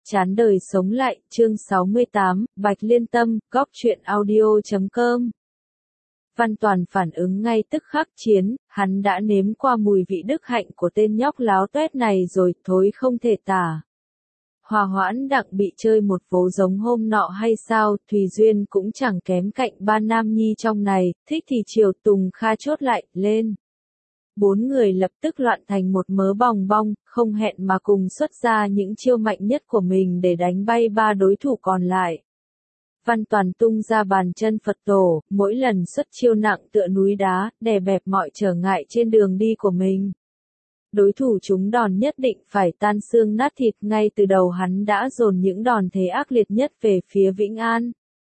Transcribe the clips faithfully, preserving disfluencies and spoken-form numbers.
Chán đời sống lại, chương sáu mươi tám, Bạch Liên Tâm, góc truyện audio chấm com. Văn Toàn phản ứng ngay tức khắc chiến, hắn đã nếm qua mùi vị đức hạnh của tên nhóc láo tuét này rồi, thối không thể tả. Hòa Hoãn đặng bị chơi một vố giống hôm nọ hay sao, Thùy Duyên cũng chẳng kém cạnh ba nam nhi trong này, thích thì chiều Tùng Kha chốt lại, lên. Bốn người lập tức loạn thành một mớ bòng bong, không hẹn mà cùng xuất ra những chiêu mạnh nhất của mình để đánh bay ba đối thủ còn lại. Văn Toàn tung ra bàn chân Phật tổ, mỗi lần xuất chiêu nặng tựa núi đá, đè bẹp mọi trở ngại trên đường đi của mình. Đối thủ chúng đòn nhất định phải tan xương nát thịt, ngay từ đầu hắn đã dồn những đòn thế ác liệt nhất về phía Vĩnh An.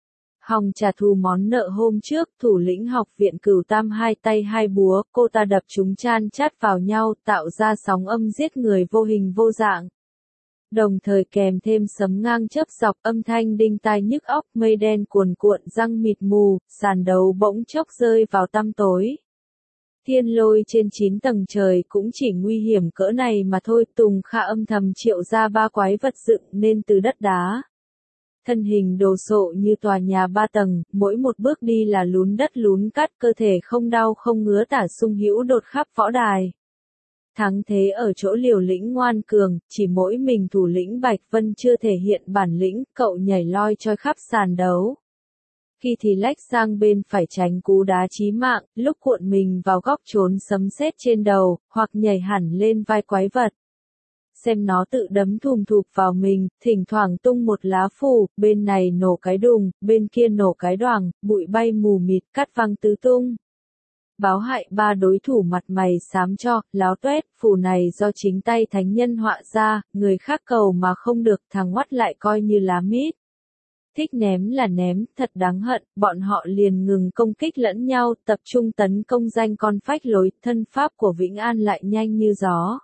Hòng trả thù món nợ hôm trước, thủ lĩnh học viện Cửu Tam hai tay hai búa, cô ta đập chúng chan chát vào nhau, tạo ra sóng âm giết người vô hình vô dạng. Đồng thời kèm thêm sấm ngang chớp dọc, âm thanh đinh tai nhức óc, mây đen cuồn cuộn, răng mịt mù, sàn đấu bỗng chốc rơi vào tăm tối. Thiên lôi trên chín tầng trời cũng chỉ nguy hiểm cỡ này mà thôi. Tùng Kha âm thầm triệu ra ba quái vật dựng nên từ đất đá. Thân hình đồ sộ như tòa nhà ba tầng, mỗi một bước đi là lún đất lún cát, cơ thể không đau không ngứa tả sung hữu đột khắp võ đài. Thắng thế ở chỗ liều lĩnh ngoan cường, chỉ mỗi mình thủ lĩnh Bạch Vân chưa thể hiện bản lĩnh, cậu nhảy loi choi khắp sàn đấu. Khi thì lách sang bên phải tránh cú đá chí mạng, lúc cuộn mình vào góc trốn sấm sét trên đầu, hoặc nhảy hẳn lên vai quái vật. Xem nó tự đấm thùm thụp vào mình, thỉnh thoảng tung một lá phù, bên này nổ cái đùng, bên kia nổ cái đoàng, bụi bay mù mịt, cắt văng tứ tung. Báo hại ba đối thủ mặt mày xám cho, láo tuét, phù này do chính tay thánh nhân họa ra, người khác cầu mà không được, thằng Hoắt lại coi như lá mít. Thích ném là ném, thật đáng hận, bọn họ liền ngừng công kích lẫn nhau, tập trung tấn công danh con phách lối, thân pháp của Vĩnh An lại nhanh như gió.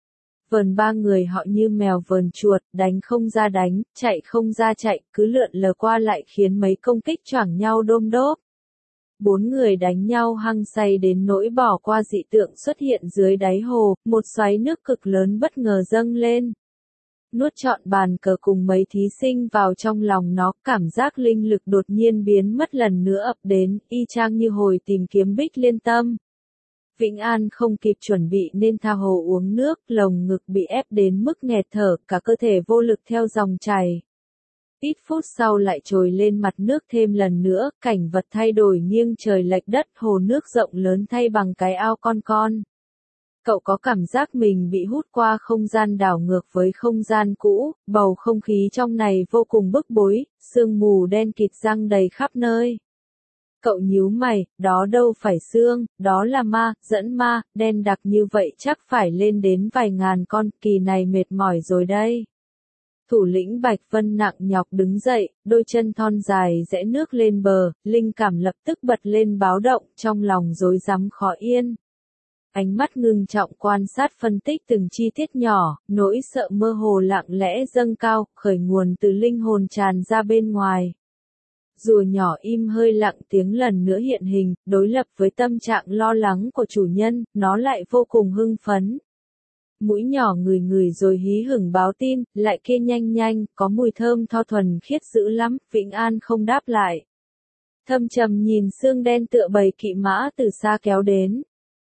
Vờn ba người họ như mèo vờn chuột, đánh không ra đánh, chạy không ra chạy, cứ lượn lờ qua lại khiến mấy công kích choảng nhau đôm đốp. Bốn người đánh nhau hăng say đến nỗi bỏ qua dị tượng xuất hiện dưới đáy hồ, một xoáy nước cực lớn bất ngờ dâng lên. Nuốt trọn bàn cờ cùng mấy thí sinh vào trong lòng nó, cảm giác linh lực đột nhiên biến mất lần nữa ập đến, y chang như hồi tìm kiếm Bích Liên Tâm. Vĩnh An không kịp chuẩn bị nên tha hồ uống nước, lồng ngực bị ép đến mức nghẹt thở, cả cơ thể vô lực theo dòng chảy. Ít phút sau lại trồi lên mặt nước thêm lần nữa, cảnh vật thay đổi nghiêng trời lệch đất, hồ nước rộng lớn thay bằng cái ao con con. Cậu có cảm giác mình bị hút qua không gian đảo ngược với không gian cũ, bầu không khí trong này vô cùng bức bối, sương mù đen kịt giăng đầy khắp nơi. Cậu nhíu mày, đó đâu phải sương, đó là ma, dẫn ma, đen đặc như vậy chắc phải lên đến vài ngàn con, kỳ này mệt mỏi rồi đây. Thủ lĩnh Bạch Vân nặng nhọc đứng dậy, đôi chân thon dài rẽ nước lên bờ, linh cảm lập tức bật lên báo động, trong lòng rối rắm khó yên. Ánh mắt ngưng trọng quan sát phân tích từng chi tiết nhỏ, nỗi sợ mơ hồ lặng lẽ dâng cao, khởi nguồn từ linh hồn tràn ra bên ngoài. Rùa nhỏ im hơi lặng tiếng lần nữa hiện hình, đối lập với tâm trạng lo lắng của chủ nhân, nó lại vô cùng hưng phấn. Mũi nhỏ ngửi ngửi rồi hí hửng báo tin, lại kia nhanh nhanh, có mùi thơm tho thuần khiết dữ lắm, Vĩnh An không đáp lại. Thâm trầm nhìn xương đen tựa bầy kỵ mã từ xa kéo đến.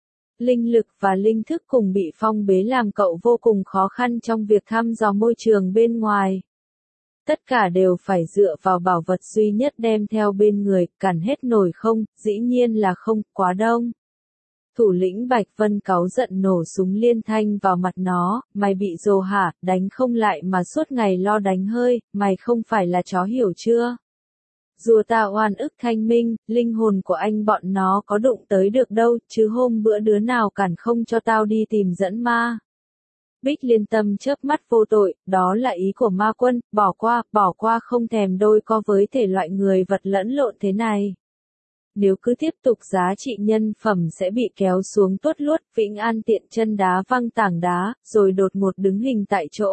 Linh lực và linh thức cùng bị phong bế làm cậu vô cùng khó khăn trong việc thăm dò môi trường bên ngoài. Tất cả đều phải dựa vào bảo vật duy nhất đem theo bên người, cản hết nổi không, dĩ nhiên là không, quá đông. Thủ lĩnh Bạch Vân cáu giận nổ súng liên thanh vào mặt nó, mày bị rồ hả, đánh không lại mà suốt ngày lo đánh hơi, mày không phải là chó hiểu chưa? Rùa ta oan ức thanh minh, linh hồn của anh bọn nó có đụng tới được đâu, chứ hôm bữa đứa nào cản không cho tao đi tìm dẫn ma. Bích Liên Tâm chớp mắt vô tội, đó là ý của ma quân, bỏ qua, bỏ qua không thèm đôi co với thể loại người vật lẫn lộn thế này. Nếu cứ tiếp tục giá trị nhân phẩm sẽ bị kéo xuống tuốt luốt, Vĩnh An tiện chân đá văng tảng đá, rồi đột ngột đứng hình tại chỗ.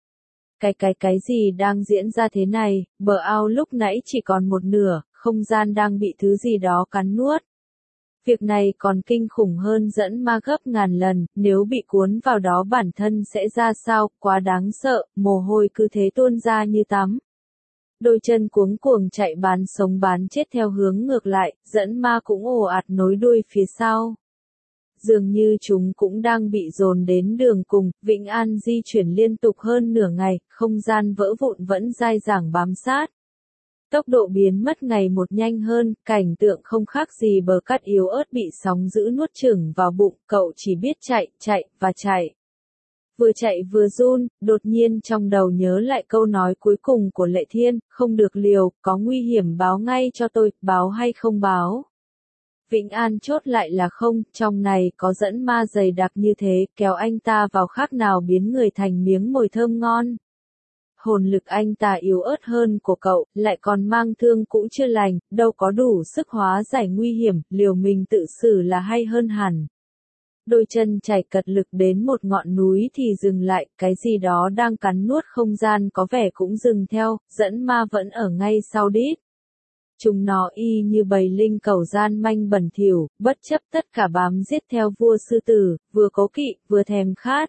Cái cái cái gì đang diễn ra thế này, bờ ao lúc nãy chỉ còn một nửa, không gian đang bị thứ gì đó cắn nuốt. Việc này còn kinh khủng hơn dẫn ma gấp ngàn lần, nếu bị cuốn vào đó bản thân sẽ ra sao, quá đáng sợ, mồ hôi cứ thế tuôn ra như tắm. Đôi chân cuống cuồng chạy bán sống bán chết theo hướng ngược lại, dẫn ma cũng ồ ạt nối đuôi phía sau. Dường như chúng cũng đang bị dồn đến đường cùng, Vĩnh An di chuyển liên tục hơn nửa ngày, không gian vỡ vụn vẫn dai dẳng bám sát. Tốc độ biến mất ngày một nhanh hơn, cảnh tượng không khác gì bờ cát yếu ớt bị sóng dữ nuốt chửng vào bụng, cậu chỉ biết chạy, chạy, và chạy. Vừa chạy vừa run, đột nhiên trong đầu nhớ lại câu nói cuối cùng của Lệ Thiên, không được liều, có nguy hiểm báo ngay cho tôi, báo hay không báo. Vĩnh An chốt lại là không, trong này có dẫn ma dày đặc như thế, kéo anh ta vào khác nào biến người thành miếng mồi thơm ngon. Hồn lực anh ta yếu ớt hơn của cậu, lại còn mang thương cũ chưa lành, đâu có đủ sức hóa giải nguy hiểm, liều mình tự xử là hay hơn hẳn. Đôi chân chảy cật lực đến một ngọn núi thì dừng lại, cái gì đó đang cắn nuốt không gian có vẻ cũng dừng theo, dẫn ma vẫn ở ngay sau đít. Chúng nó y như bầy linh cẩu gian manh bẩn thỉu, bất chấp tất cả bám giết theo vua sư tử, vừa cố kỵ, vừa thèm khát.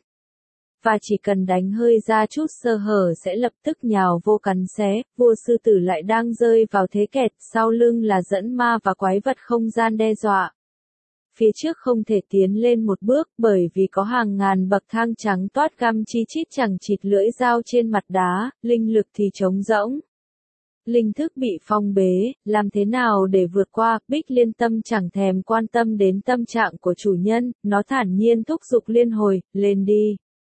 Và chỉ cần đánh hơi ra chút sơ hở sẽ lập tức nhào vô cắn xé, vua sư tử lại đang rơi vào thế kẹt, sau lưng là dẫn ma và quái vật không gian đe dọa. Phía trước không thể tiến lên một bước bởi vì có hàng ngàn bậc thang trắng toát găm chi chít chẳng chịt lưỡi dao trên mặt đá, linh lực thì trống rỗng. Linh thức bị phong bế, làm thế nào để vượt qua, Bích Liên Tâm chẳng thèm quan tâm đến tâm trạng của chủ nhân, nó thản nhiên thúc giục liên hồi, lên đi.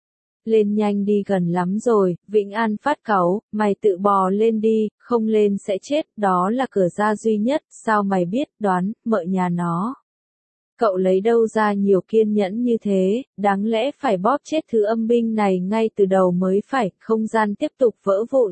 Lên nhanh đi gần lắm rồi, Vĩnh An phát cáu, mày tự bò lên đi, không lên sẽ chết, đó là cửa ra duy nhất, sao mày biết, đoán, mợ nhà nó. Cậu lấy đâu ra nhiều kiên nhẫn như thế, đáng lẽ phải bóp chết thứ âm binh này ngay từ đầu mới phải, không gian tiếp tục vỡ vụn.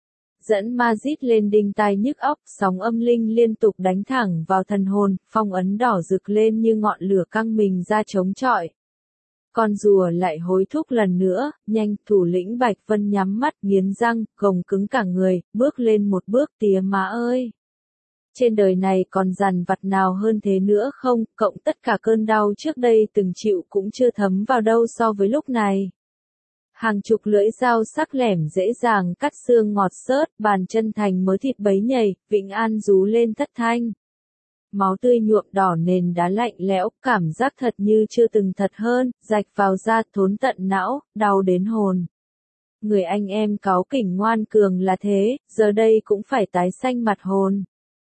Dẫn ma rít lên đinh tai nhức óc, sóng âm linh liên tục đánh thẳng vào thần hồn, phong ấn đỏ rực lên như ngọn lửa căng mình ra chống chọi. Con rùa lại hối thúc lần nữa, nhanh, thủ lĩnh Bạch Vân nhắm mắt, nghiến răng, gồng cứng cả người, bước lên một bước, tía má ơi. Trên đời này còn dằn vặt nào hơn thế nữa không, cộng tất cả cơn đau trước đây từng chịu cũng chưa thấm vào đâu so với lúc này. Hàng chục lưỡi dao sắc lẻm dễ dàng cắt xương ngọt xớt, bàn chân thành mớ thịt bấy nhầy, Vĩnh An rú lên thất thanh. Máu tươi nhuộm đỏ nền đá lạnh lẽo, cảm giác thật như chưa từng thật hơn, rạch vào da thốn tận não, đau đến hồn. Người anh em cáu kỉnh ngoan cường là thế, giờ đây cũng phải tái xanh mặt hồn.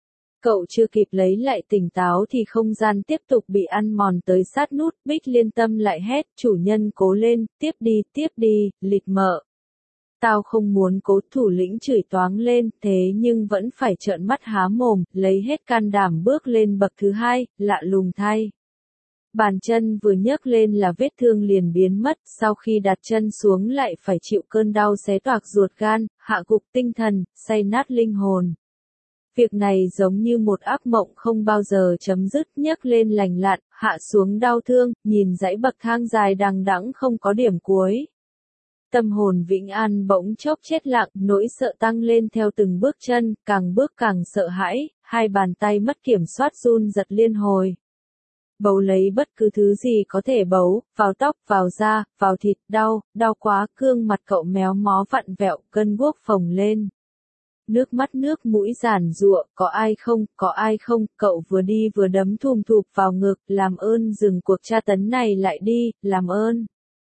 Cậu chưa kịp lấy lại tỉnh táo thì không gian tiếp tục bị ăn mòn tới sát nút, Bích Liên Tâm lại hét, chủ nhân cố lên, tiếp đi, tiếp đi, lịch mợ. Tao không muốn cố, thủ lĩnh chửi toáng lên, thế nhưng vẫn phải trợn mắt há mồm, lấy hết can đảm bước lên bậc thứ hai, lạ lùng thay. Bàn chân vừa nhấc lên là vết thương liền biến mất, sau khi đặt chân xuống lại phải chịu cơn đau xé toạc ruột gan, hạ gục tinh thần, xay nát linh hồn. Việc này giống như một ác mộng không bao giờ chấm dứt, nhấc lên lành lặn, hạ xuống đau thương, nhìn dãy bậc thang dài đằng đẵng không có điểm cuối. Tâm hồn Vĩnh An bỗng chốc chết lặng, nỗi sợ tăng lên theo từng bước chân, càng bước càng sợ hãi, hai bàn tay mất kiểm soát run giật liên hồi. Bấu lấy bất cứ thứ gì có thể bấu, vào tóc, vào da, vào thịt, đau, đau quá, gương mặt cậu méo mó vặn vẹo, gân guốc phồng lên. Nước mắt nước mũi giàn giụa, có ai không, có ai không, cậu vừa đi vừa đấm thùm thụp vào ngực, làm ơn dừng cuộc tra tấn này lại đi, làm ơn.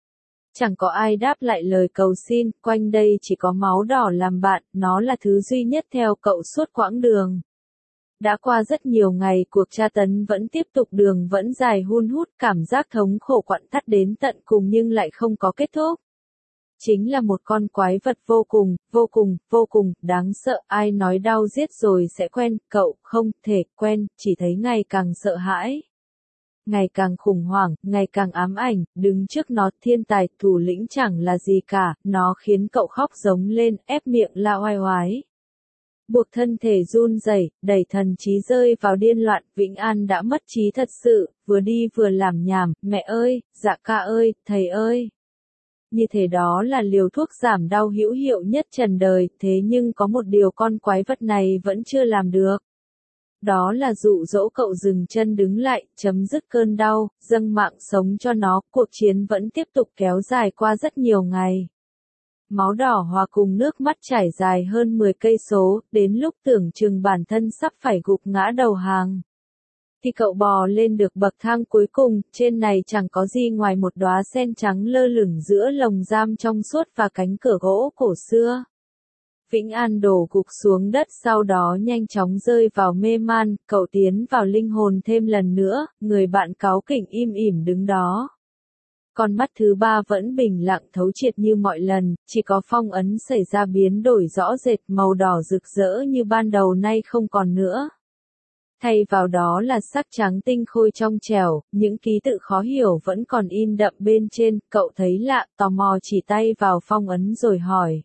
Chẳng có ai đáp lại lời cầu xin, quanh đây chỉ có máu đỏ làm bạn, nó là thứ duy nhất theo cậu suốt quãng đường. Đã qua rất nhiều ngày, cuộc tra tấn vẫn tiếp tục, đường vẫn dài hun hút, cảm giác thống khổ quặn thắt đến tận cùng nhưng lại không có kết thúc. Chính là một con quái vật vô cùng, vô cùng, vô cùng, đáng sợ, ai nói đau giết rồi sẽ quen, cậu không thể quen, chỉ thấy ngày càng sợ hãi. Ngày càng khủng hoảng, ngày càng ám ảnh, đứng trước nó, thiên tài, thủ lĩnh chẳng là gì cả, nó khiến cậu khóc giống lên, ép miệng la oai oái. Buộc thân thể run rẩy, đẩy thần trí rơi vào điên loạn, Vĩnh An đã mất trí thật sự, vừa đi vừa làm nhảm, mẹ ơi, dạ ca ơi, thầy ơi. Như thế đó là liều thuốc giảm đau hữu hiệu nhất trần đời, thế nhưng có một điều con quái vật này vẫn chưa làm được. Đó là dụ dỗ cậu dừng chân đứng lại, chấm dứt cơn đau, dâng mạng sống cho nó, cuộc chiến vẫn tiếp tục kéo dài qua rất nhiều ngày. Máu đỏ hòa cùng nước mắt chảy dài hơn mười cây số, đến lúc tưởng chừng bản thân sắp phải gục ngã đầu hàng. Thì cậu bò lên được bậc thang cuối cùng, trên này chẳng có gì ngoài một đóa sen trắng lơ lửng giữa lồng giam trong suốt và cánh cửa gỗ cổ xưa. Vĩnh An đổ gục xuống đất sau đó nhanh chóng rơi vào mê man, cậu tiến vào linh hồn thêm lần nữa, người bạn cáu kỉnh im ỉm đứng đó. Con mắt thứ ba vẫn bình lặng thấu triệt như mọi lần, chỉ có phong ấn xảy ra biến đổi rõ rệt, màu đỏ rực rỡ như ban đầu nay không còn nữa. Thay vào đó là sắc trắng tinh khôi trong trẻo, những ký tự khó hiểu vẫn còn in đậm bên trên, cậu thấy lạ, tò mò chỉ tay vào phong ấn rồi hỏi.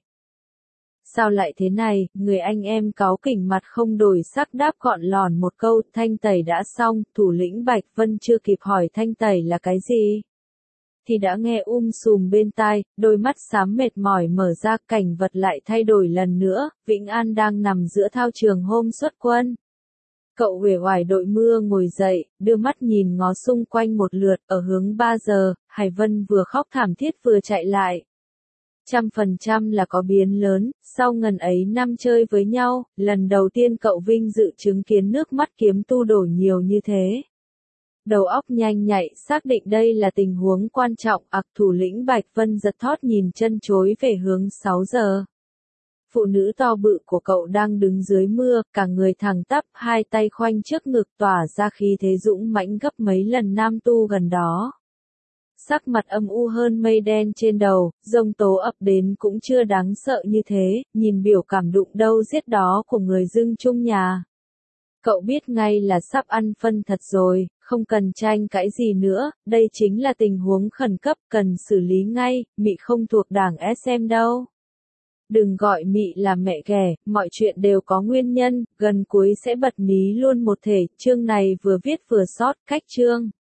Sao lại thế này, người anh em cáu kỉnh mặt không đổi sắc đáp gọn lòn một câu, thanh tẩy đã xong, thủ lĩnh Bạch Vân chưa kịp hỏi thanh tẩy là cái gì. Thì đã nghe um sùm bên tai, đôi mắt xám mệt mỏi mở ra, cảnh vật lại thay đổi lần nữa, Vĩnh An đang nằm giữa thao trường hôm xuất quân. Cậu uể oải đội mưa ngồi dậy, đưa mắt nhìn ngó xung quanh một lượt, ở hướng ba giờ, Hải Vân vừa khóc thảm thiết vừa chạy lại. Trăm phần trăm là có biến lớn, sau ngần ấy năm chơi với nhau, lần đầu tiên cậu vinh dự chứng kiến nước mắt kiếm tu đổ nhiều như thế. Đầu óc nhanh nhạy xác định đây là tình huống quan trọng, ặc thủ lĩnh Bạch Vân giật thót nhìn chân chối về hướng sáu giờ. Phụ nữ to bự của cậu đang đứng dưới mưa, cả người thẳng tắp, hai tay khoanh trước ngực tỏa ra khí thế dũng mãnh gấp mấy lần nam tu gần đó. Sắc mặt âm u hơn mây đen trên đầu, giông tố ập đến cũng chưa đáng sợ như thế, nhìn biểu cảm đụng đâu giết đó của người dưng chung nhà. Cậu biết ngay là sắp ăn phân thật rồi, không cần tranh cãi gì nữa, đây chính là tình huống khẩn cấp cần xử lý ngay, Mị không thuộc đảng ét em đâu. Đừng gọi Mị là mẹ ghẻ, mọi chuyện đều có nguyên nhân, gần cuối sẽ bật mí luôn một thể, chương này vừa viết vừa sót, cách chương.